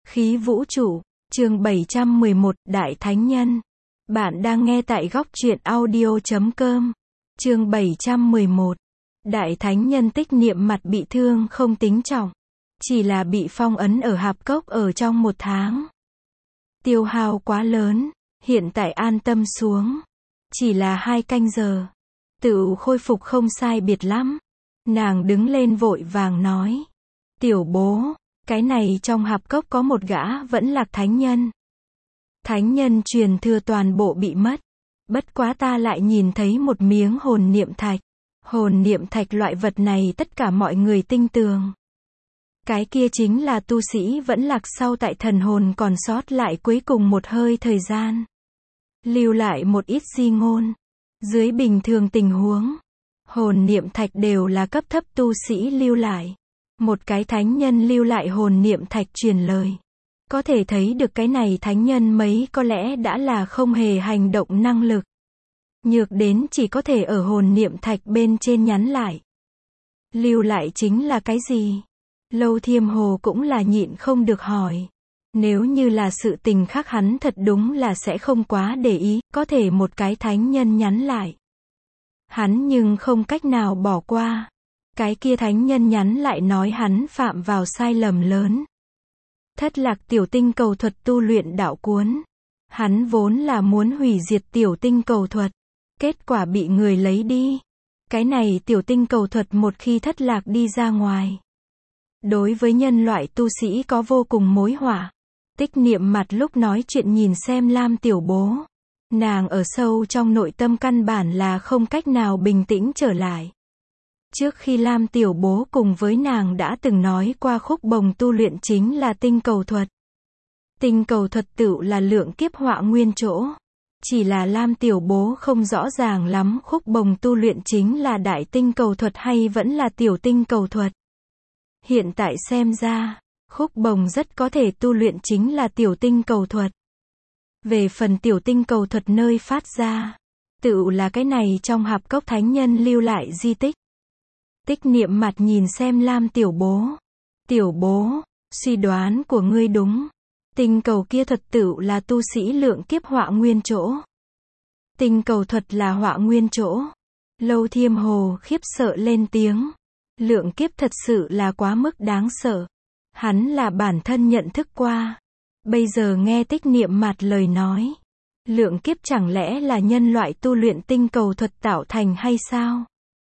Khí vũ trụ, chương 711, Đại Thánh Nhân. Bạn đang nghe tại góc truyện audio.com. Chương 711. Đại Thánh Nhân tích niệm mặt bị thương không tính trọng. Chỉ là bị phong ấn ở hạp cốc ở trong 1 tháng. Tiêu hao quá lớn, hiện tại an tâm xuống. Chỉ là 2 canh giờ. Tự khôi phục không sai biệt lắm. Nàng đứng lên vội vàng nói. Tiểu bố, cái này trong hạp cốc có một gã vẫn lạc thánh nhân. Thánh nhân truyền thừa toàn bộ bị mất. Bất quá ta lại nhìn thấy một miếng hồn niệm thạch. Hồn niệm thạch loại vật này tất cả mọi người tin tưởng. Cái kia chính là tu sĩ vẫn lạc sau tại thần hồn còn sót lại cuối cùng một hơi thời gian. Lưu lại một ít di ngôn. Dưới bình thường tình huống, hồn niệm thạch đều là cấp thấp tu sĩ lưu lại. Một cái thánh nhân lưu lại hồn niệm thạch truyền lời. Có thể thấy được cái này thánh nhân mấy có lẽ đã là không hề hành động năng lực. Nhược đến chỉ có thể ở hồn niệm thạch bên trên nhắn lại. Lưu lại chính là cái gì? Lâu Thiêm Hồ cũng là nhịn không được hỏi. Nếu như là sự tình khác hắn thật đúng là sẽ không quá để ý, có thể một cái thánh nhân nhắn lại. Hắn nhưng không cách nào bỏ qua. Cái kia thánh nhân nhắn lại nói hắn phạm vào sai lầm lớn. Thất lạc tiểu tinh cầu thuật tu luyện đạo cuốn. Hắn vốn là muốn hủy diệt tiểu tinh cầu thuật. Kết quả bị người lấy đi. Cái này tiểu tinh cầu thuật một khi thất lạc đi ra ngoài. Đối với nhân loại tu sĩ có vô cùng mối họa. Tích niệm mặt lúc nói chuyện nhìn xem Lam tiểu bố. Nàng ở sâu trong nội tâm căn bản là không cách nào bình tĩnh trở lại. Trước khi Lam tiểu bố cùng với nàng đã từng nói qua khúc bồng tu luyện chính là tinh cầu thuật. Tinh cầu thuật tựu là lượng kiếp họa nguyên chỗ. Chỉ là Lam tiểu bố không rõ ràng lắm khúc bồng tu luyện chính là đại tinh cầu thuật hay vẫn là tiểu tinh cầu thuật. Hiện tại xem ra, khúc bồng rất có thể tu luyện chính là tiểu tinh cầu thuật. Về phần tiểu tinh cầu thuật nơi phát ra, tựu là cái này trong hạp cốc thánh nhân lưu lại di tích. Tích niệm mặt nhìn xem Lam tiểu bố. Tiểu bố, suy đoán của ngươi đúng. Tinh cầu kia thuật tựu là tu sĩ lượng kiếp họa nguyên chỗ. Tinh cầu thuật là họa nguyên chỗ. Lâu Thiêm Hồ khiếp sợ lên tiếng. Lượng kiếp thật sự là quá mức đáng sợ. Hắn là bản thân nhận thức qua. Bây giờ nghe tích niệm mặt lời nói. Lượng kiếp chẳng lẽ là nhân loại tu luyện tinh cầu thuật tạo thành hay sao?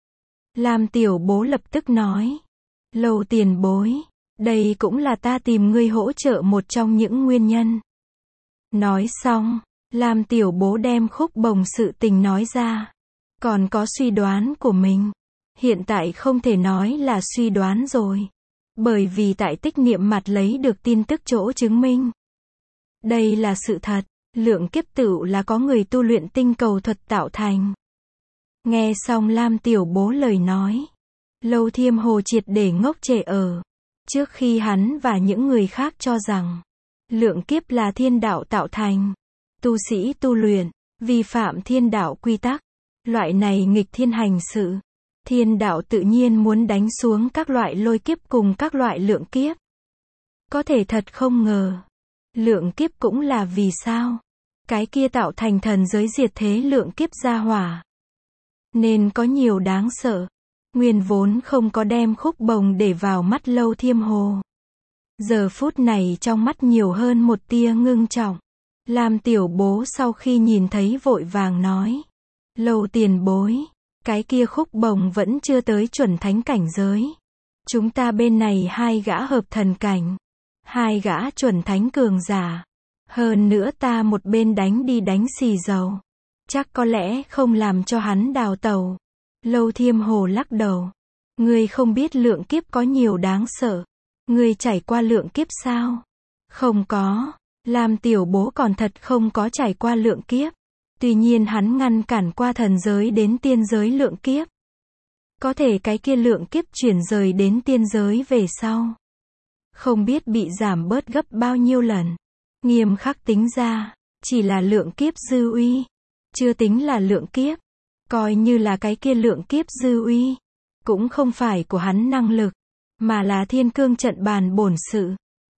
Lam tiểu bố lập tức nói. Lâu tiền bối. Đây cũng là ta tìm ngươi hỗ trợ một trong những nguyên nhân. Nói xong, Lam tiểu bố đem khúc bồng sự tình nói ra. Còn có suy đoán của mình. Hiện tại không thể nói là suy đoán rồi. Bởi vì tại tích niệm mặt lấy được tin tức chỗ chứng minh. Đây là sự thật, lượng kiếp tựu là có người tu luyện tinh cầu thuật tạo thành. Nghe xong Lam tiểu bố lời nói. Lâu Thiêm Hồ triệt để ngốc trệ ở. Trước khi hắn và những người khác cho rằng, lượng kiếp là thiên đạo tạo thành. Tu sĩ tu luyện, vi phạm thiên đạo quy tắc. Loại này nghịch thiên hành sự. Thiên đạo tự nhiên muốn đánh xuống các loại lôi kiếp cùng các loại lượng kiếp. Có thể thật không ngờ. Lượng kiếp cũng là vì sao? Cái kia tạo thành thần giới diệt thế lượng kiếp ra hỏa. Nên có nhiều đáng sợ. Nguyên vốn không có đem khúc bồng để vào mắt Lâu Thiêm Hồ. Giờ phút này trong mắt nhiều hơn một tia ngưng trọng. Lam tiểu bố sau khi nhìn thấy vội vàng nói. Lâu tiền bối. Cái kia khúc bồng vẫn chưa tới chuẩn thánh cảnh giới. Chúng ta bên này 2 gã hợp thần cảnh. 2 gã chuẩn thánh cường giả. Hơn nữa ta một bên đánh đi đánh xì dầu. Chắc có lẽ không làm cho hắn đào tẩu. Lâu Thiêm Hồ lắc đầu. Ngươi không biết lượng kiếp có nhiều đáng sợ. Ngươi trải qua lượng kiếp sao? Không có. Lam tiểu bố còn thật không có trải qua lượng kiếp. Tuy nhiên hắn ngăn cản qua thần giới đến tiên giới lượng kiếp. Có thể cái kia lượng kiếp chuyển rời đến tiên giới về sau. Không biết bị giảm bớt gấp bao nhiêu lần. Nghiêm khắc tính ra, chỉ là lượng kiếp dư uy. Chưa tính là lượng kiếp. Coi như là cái kia lượng kiếp dư uy. Cũng không phải của hắn năng lực. Mà là thiên cương trận bàn bổn sự.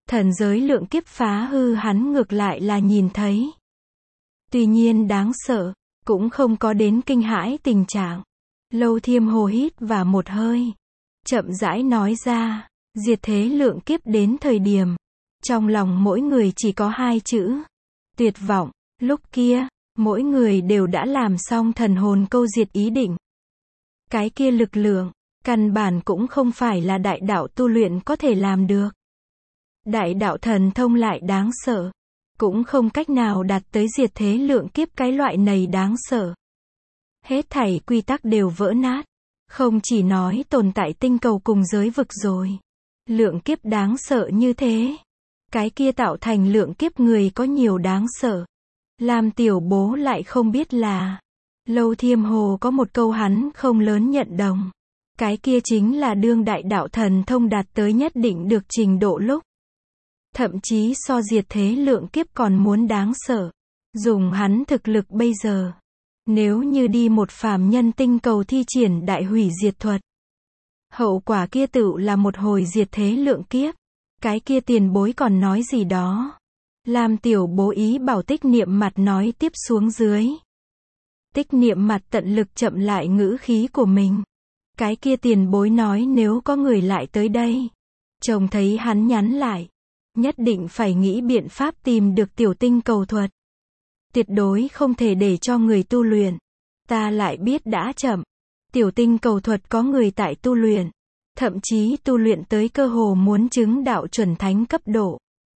Thần giới lượng kiếp phá hư hắn ngược lại là nhìn thấy. Tuy nhiên đáng sợ, cũng không có đến kinh hãi tình trạng. Lâu Thiêm Hồ hít vào một hơi, chậm rãi nói ra, diệt thế lượng kiếp đến thời điểm, trong lòng mỗi người chỉ có hai chữ, tuyệt vọng. Lúc kia, mỗi người đều đã làm xong thần hồn câu diệt ý định. Cái kia lực lượng, căn bản cũng không phải là đại đạo tu luyện có thể làm được. Đại đạo thần thông lại đáng sợ, cũng không cách nào đạt tới diệt thế lượng kiếp cái loại này đáng sợ. Hết thảy quy tắc đều vỡ nát, không chỉ nói tồn tại tinh cầu cùng giới vực rồi. Lượng kiếp đáng sợ như thế. Cái kia tạo thành lượng kiếp người có nhiều đáng sợ. Làm tiểu bố lại không biết là, Lâu Thiêm Hồ có một câu hắn không lớn nhận đồng. Cái kia chính là đương đại đạo thần thông đạt tới nhất định được trình độ lúc. Thậm chí so diệt thế lượng kiếp còn muốn đáng sợ. Dùng hắn thực lực bây giờ. Nếu như đi một phàm nhân tinh cầu thi triển đại hủy diệt thuật. Hậu quả kia tựu là một hồi diệt thế lượng kiếp. Cái kia tiền bối còn nói gì đó. Làm tiểu bố ý bảo tích niệm mặt nói tiếp xuống dưới. Tích niệm mặt tận lực chậm lại ngữ khí của mình. Cái kia tiền bối nói nếu có người lại tới đây. Chồng thấy hắn nhắn lại. Nhất định phải nghĩ biện pháp tìm được tiểu tinh cầu thuật. Tuyệt đối không thể để cho người tu luyện. Ta lại biết đã chậm. Tiểu tinh cầu thuật có người tại tu luyện. Thậm chí tu luyện tới cơ hồ muốn chứng đạo chuẩn thánh cấp độ.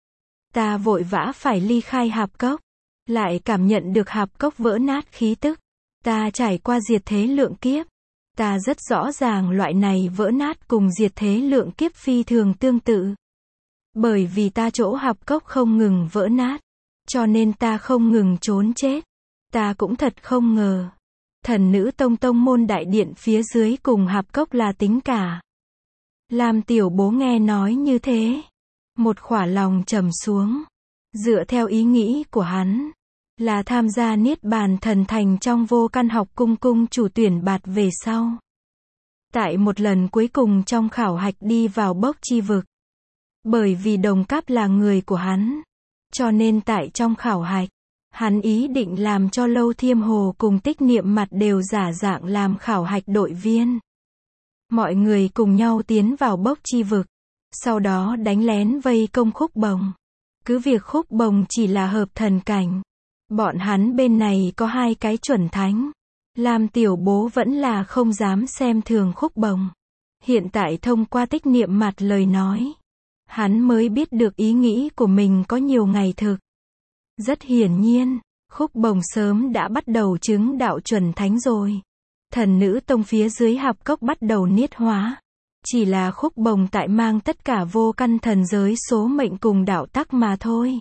Ta vội vã phải ly khai hạp cốc. Lại cảm nhận được hạp cốc vỡ nát khí tức. Ta trải qua diệt thế lượng kiếp. Ta rất rõ ràng loại này vỡ nát cùng diệt thế lượng kiếp phi thường tương tự. Bởi vì ta chỗ hạp cốc không ngừng vỡ nát. Cho nên ta không ngừng trốn chết. Ta cũng thật không ngờ. Thần nữ tông môn đại điện phía dưới cùng hạp cốc là tính cả. Làm tiểu bố nghe nói như thế. Một khỏa lòng trầm xuống. Dựa theo ý nghĩ của hắn. Là tham gia niết bàn thần thành trong vô căn học cung chủ tuyển bạt về sau. Tại một lần cuối cùng trong khảo hạch đi vào bốc chi vực. Bởi vì đồng cáp là người của hắn. Cho nên tại trong khảo hạch. Hắn ý định làm cho Lâu Thiêm Hồ cùng tích niệm mặt đều giả dạng làm khảo hạch đội viên. Mọi người cùng nhau tiến vào bốc chi vực. Sau đó đánh lén vây công Khúc Bồng. Cứ việc Khúc Bồng chỉ là hợp thần cảnh. Bọn hắn bên này có hai cái chuẩn thánh. Làm tiểu bố vẫn là không dám xem thường Khúc Bồng. Hiện tại thông qua tích niệm mặt lời nói. Hắn mới biết được ý nghĩ của mình có nhiều ngày thực. Rất hiển nhiên, Khúc Bồng sớm đã bắt đầu chứng đạo chuẩn thánh rồi. Thần nữ tông phía dưới hạp cốc bắt đầu niết hóa. Chỉ là Khúc Bồng tại mang tất cả vô căn thần giới số mệnh cùng đạo tắc mà thôi.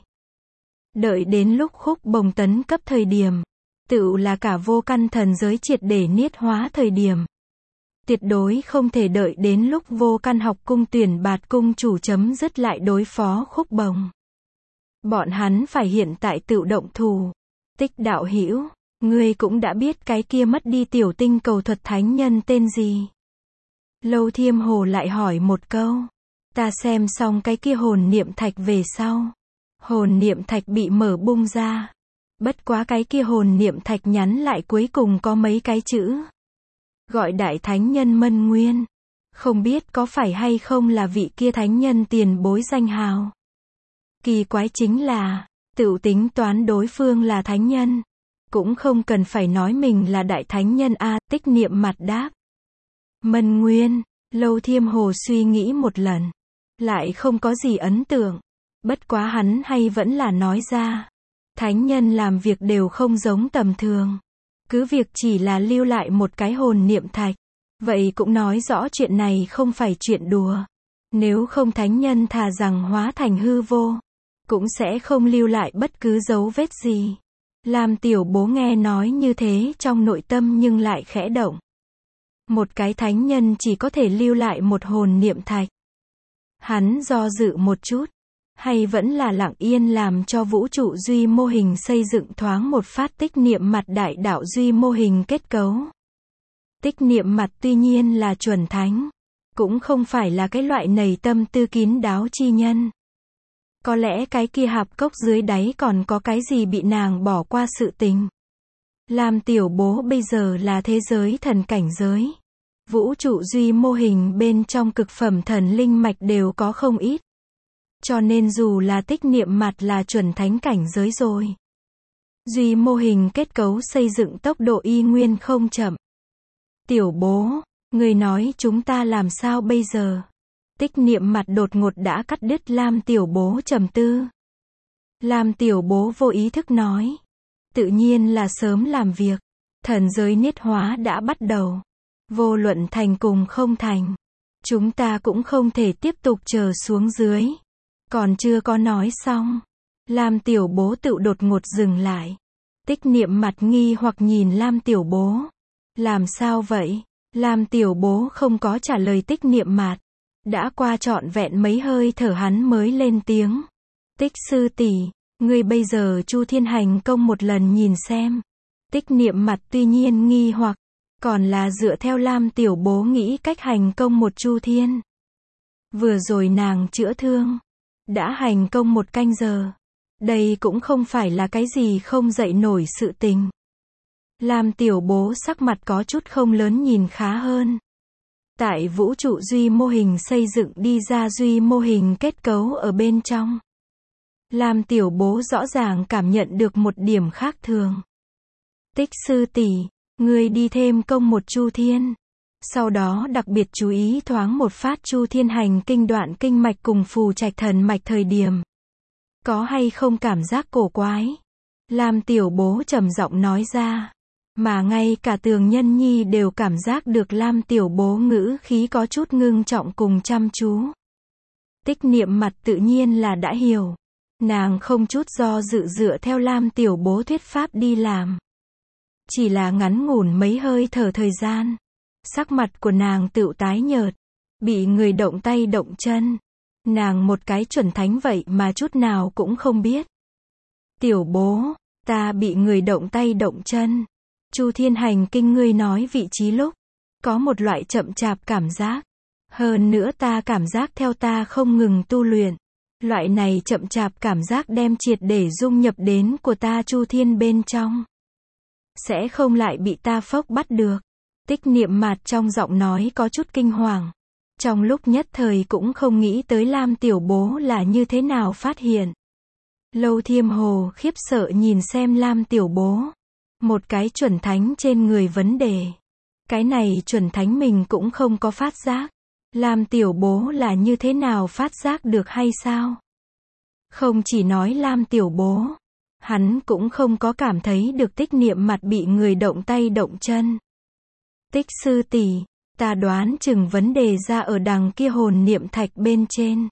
Đợi đến lúc Khúc Bồng tấn cấp thời điểm, tựu là cả vô căn thần giới triệt để niết hóa thời điểm. Tuyệt đối không thể đợi đến lúc vô căn học cung tuyển bạt cung chủ chấm dứt lại đối phó Khúc Bồng. Bọn hắn phải hiện tại tự động thủ. Tích đạo hữu, ngươi cũng đã biết cái kia mất đi tiểu tinh cầu thuật thánh nhân tên gì. Lâu Thiêm Hồ lại hỏi một câu. Ta xem xong cái kia hồn niệm thạch về sau. Hồn niệm thạch bị mở bung ra. Bất quá cái kia hồn niệm thạch nhắn lại cuối cùng có mấy cái chữ. Gọi đại thánh nhân Mân Nguyên. Không biết có phải hay không là vị kia thánh nhân tiền bối danh hào. Kỳ quái chính là, tự tính toán đối phương là thánh nhân. Cũng không cần phải nói mình là đại thánh nhân a. Tích niệm mặt đáp. Mân Nguyên, Lâu Thiêm Hồ suy nghĩ một lần. Lại không có gì ấn tượng. Bất quá hắn hay vẫn là nói ra. Thánh nhân làm việc đều không giống tầm thường. Cứ việc chỉ là lưu lại một cái hồn niệm thạch. Vậy cũng nói rõ chuyện này không phải chuyện đùa. Nếu không thánh nhân thà rằng hóa thành hư vô. Cũng sẽ không lưu lại bất cứ dấu vết gì. Làm tiểu bố nghe nói như thế trong nội tâm nhưng lại khẽ động. Một cái thánh nhân chỉ có thể lưu lại một hồn niệm thạch. Hắn do dự một chút. Hay vẫn là lặng yên làm cho vũ trụ duy mô hình xây dựng thoáng một phát tích niệm mặt đại đạo duy mô hình kết cấu. Tích niệm mặt tuy nhiên là chuẩn thánh. Cũng không phải là cái loại nảy tâm tư kín đáo chi nhân. Có lẽ cái kia hạp cốc dưới đáy còn có cái gì bị nàng bỏ qua sự tình. Lam Tiểu Bố bây giờ là thế giới thần cảnh giới. Vũ trụ duy mô hình bên trong cực phẩm thần linh mạch đều có không ít. Cho nên dù là tích niệm mặt là chuẩn thánh cảnh giới rồi. Duy mô hình kết cấu xây dựng tốc độ y nguyên không chậm. Tiểu Bố, người nói chúng ta làm sao bây giờ? Tích niệm mặt đột ngột đã cắt đứt Lam Tiểu Bố trầm tư. Lam Tiểu Bố vô ý thức nói. Tự nhiên là sớm làm việc. Thần giới niết hóa đã bắt đầu. Vô luận thành cùng không thành. Chúng ta cũng không thể tiếp tục chờ xuống dưới. Còn chưa có nói xong. Lam Tiểu Bố tự đột ngột dừng lại. Tích niệm mặt nghi hoặc nhìn Lam Tiểu Bố. Làm sao vậy? Lam Tiểu Bố không có trả lời tích niệm mặt. Đã qua trọn vẹn mấy hơi thở hắn mới lên tiếng. Tích sư tỷ, ngươi bây giờ Chu Thiên hành công một lần nhìn xem. Tích niệm mặt tuy nhiên nghi hoặc, còn là dựa theo Lam Tiểu Bố nghĩ cách hành công một Chu Thiên. Vừa rồi nàng chữa thương, đã hành công 1 canh giờ. Đây cũng không phải là cái gì không dậy nổi sự tình. Lam Tiểu Bố sắc mặt có chút không lớn nhìn khá hơn. Tại vũ trụ duy mô hình xây dựng đi ra duy mô hình kết cấu ở bên trong. Lam Tiểu Bố rõ ràng cảm nhận được một điểm khác thường. Tích sư tỷ, ngươi đi thêm công một Chu Thiên. Sau đó đặc biệt chú ý thoáng một phát Chu Thiên hành kinh đoạn kinh mạch cùng phù trạch thần mạch thời điểm. Có hay không cảm giác cổ quái? Lam Tiểu Bố trầm giọng nói ra. Mà ngay cả Tường Nhân Nhi đều cảm giác được Lam Tiểu Bố ngữ khí có chút ngưng trọng cùng chăm chú. Tích niệm mặt tự nhiên là đã hiểu. Nàng không chút do dự dựa theo Lam Tiểu Bố thuyết pháp đi làm. Chỉ là ngắn ngủn mấy hơi thở thời gian. Sắc mặt của nàng tựu tái nhợt. Bị người động tay động chân. Nàng một cái chuẩn thánh vậy mà chút nào cũng không biết. Tiểu Bố, ta bị người động tay động chân. Chu Thiên hành kinh ngươi nói vị trí lúc. Có một loại chậm chạp cảm giác. Hơn nữa ta cảm giác theo ta không ngừng tu luyện. Loại này chậm chạp cảm giác đem triệt để dung nhập đến của ta Chu Thiên bên trong. Sẽ không lại bị ta phốc bắt được. Tích niệm mạt trong giọng nói có chút kinh hoàng. Trong lúc nhất thời cũng không nghĩ tới Lam Tiểu Bố là như thế nào phát hiện. Lâu Thiêm Hồ khiếp sợ nhìn xem Lam Tiểu Bố. Một cái chuẩn thánh trên người vấn đề. Cái này chuẩn thánh mình cũng không có phát giác. Lam Tiểu Bố là như thế nào phát giác được hay sao? Không chỉ nói Lam Tiểu Bố. Hắn cũng không có cảm thấy được tích niệm mặt bị người động tay động chân. Tích sư tỷ, ta đoán chừng vấn đề ra ở đằng kia hồn niệm thạch bên trên.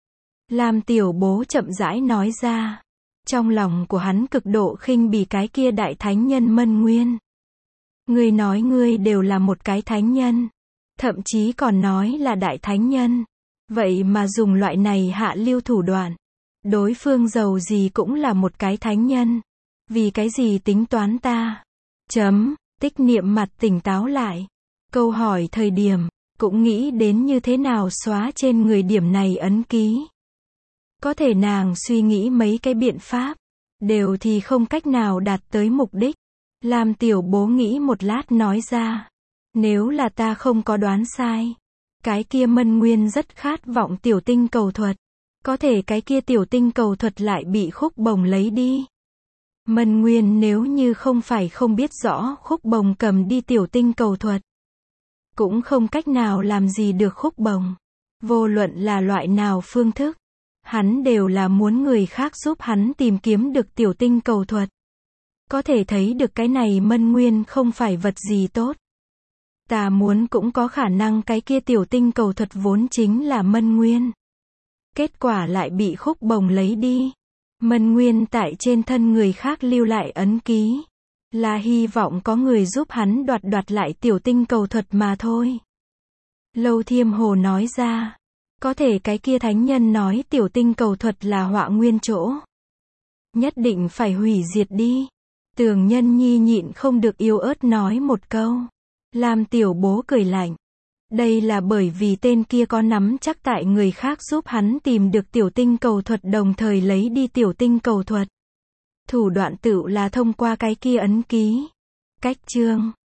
Lam Tiểu Bố chậm rãi nói ra. Trong lòng của hắn cực độ khinh bỉ cái kia đại thánh nhân Mân Nguyên. Ngươi nói ngươi đều là một cái thánh nhân. Thậm chí còn nói là đại thánh nhân. Vậy mà dùng loại này hạ lưu thủ đoạn. Đối phương giàu gì cũng là một cái thánh nhân. Vì cái gì tính toán ta? Tích niệm mặt tỉnh táo lại. Câu hỏi thời điểm, cũng nghĩ đến như thế nào xóa trên người điểm này ấn ký. Có thể nàng suy nghĩ mấy cái biện pháp. Đều thì không cách nào đạt tới mục đích. Lam Tiểu Bố nghĩ một lát nói ra. Nếu là ta không có đoán sai. Cái kia Mân Nguyên rất khát vọng tiểu tinh cầu thuật. Có thể cái kia tiểu tinh cầu thuật lại bị Khúc Bồng lấy đi. Mân Nguyên nếu như không phải không biết rõ Khúc Bồng cầm đi tiểu tinh cầu thuật. Cũng không cách nào làm gì được Khúc Bồng. Vô luận là loại nào phương thức. Hắn đều là muốn người khác giúp hắn tìm kiếm được tiểu tinh cầu thuật. Có thể thấy được cái này Mân Nguyên không phải vật gì tốt. Ta muốn cũng có khả năng cái kia tiểu tinh cầu thuật vốn chính là Mân Nguyên. Kết quả lại bị Khúc Bồng lấy đi. Mân Nguyên tại trên thân người khác lưu lại ấn ký. Là hy vọng có người giúp hắn đoạt lại tiểu tinh cầu thuật mà thôi. Lâu Thiêm Hồ nói ra. Có thể cái kia thánh nhân nói tiểu tinh cầu thuật là họa nguyên chỗ. Nhất định phải hủy diệt đi. Tường Nhân Nhi nhịn không được yếu ớt nói một câu. Lam Tiểu Bố cười lạnh. Đây là bởi vì tên kia có nắm chắc tại người khác giúp hắn tìm được tiểu tinh cầu thuật đồng thời lấy đi tiểu tinh cầu thuật. Thủ đoạn tựu là thông qua cái kia ấn ký. Cách chương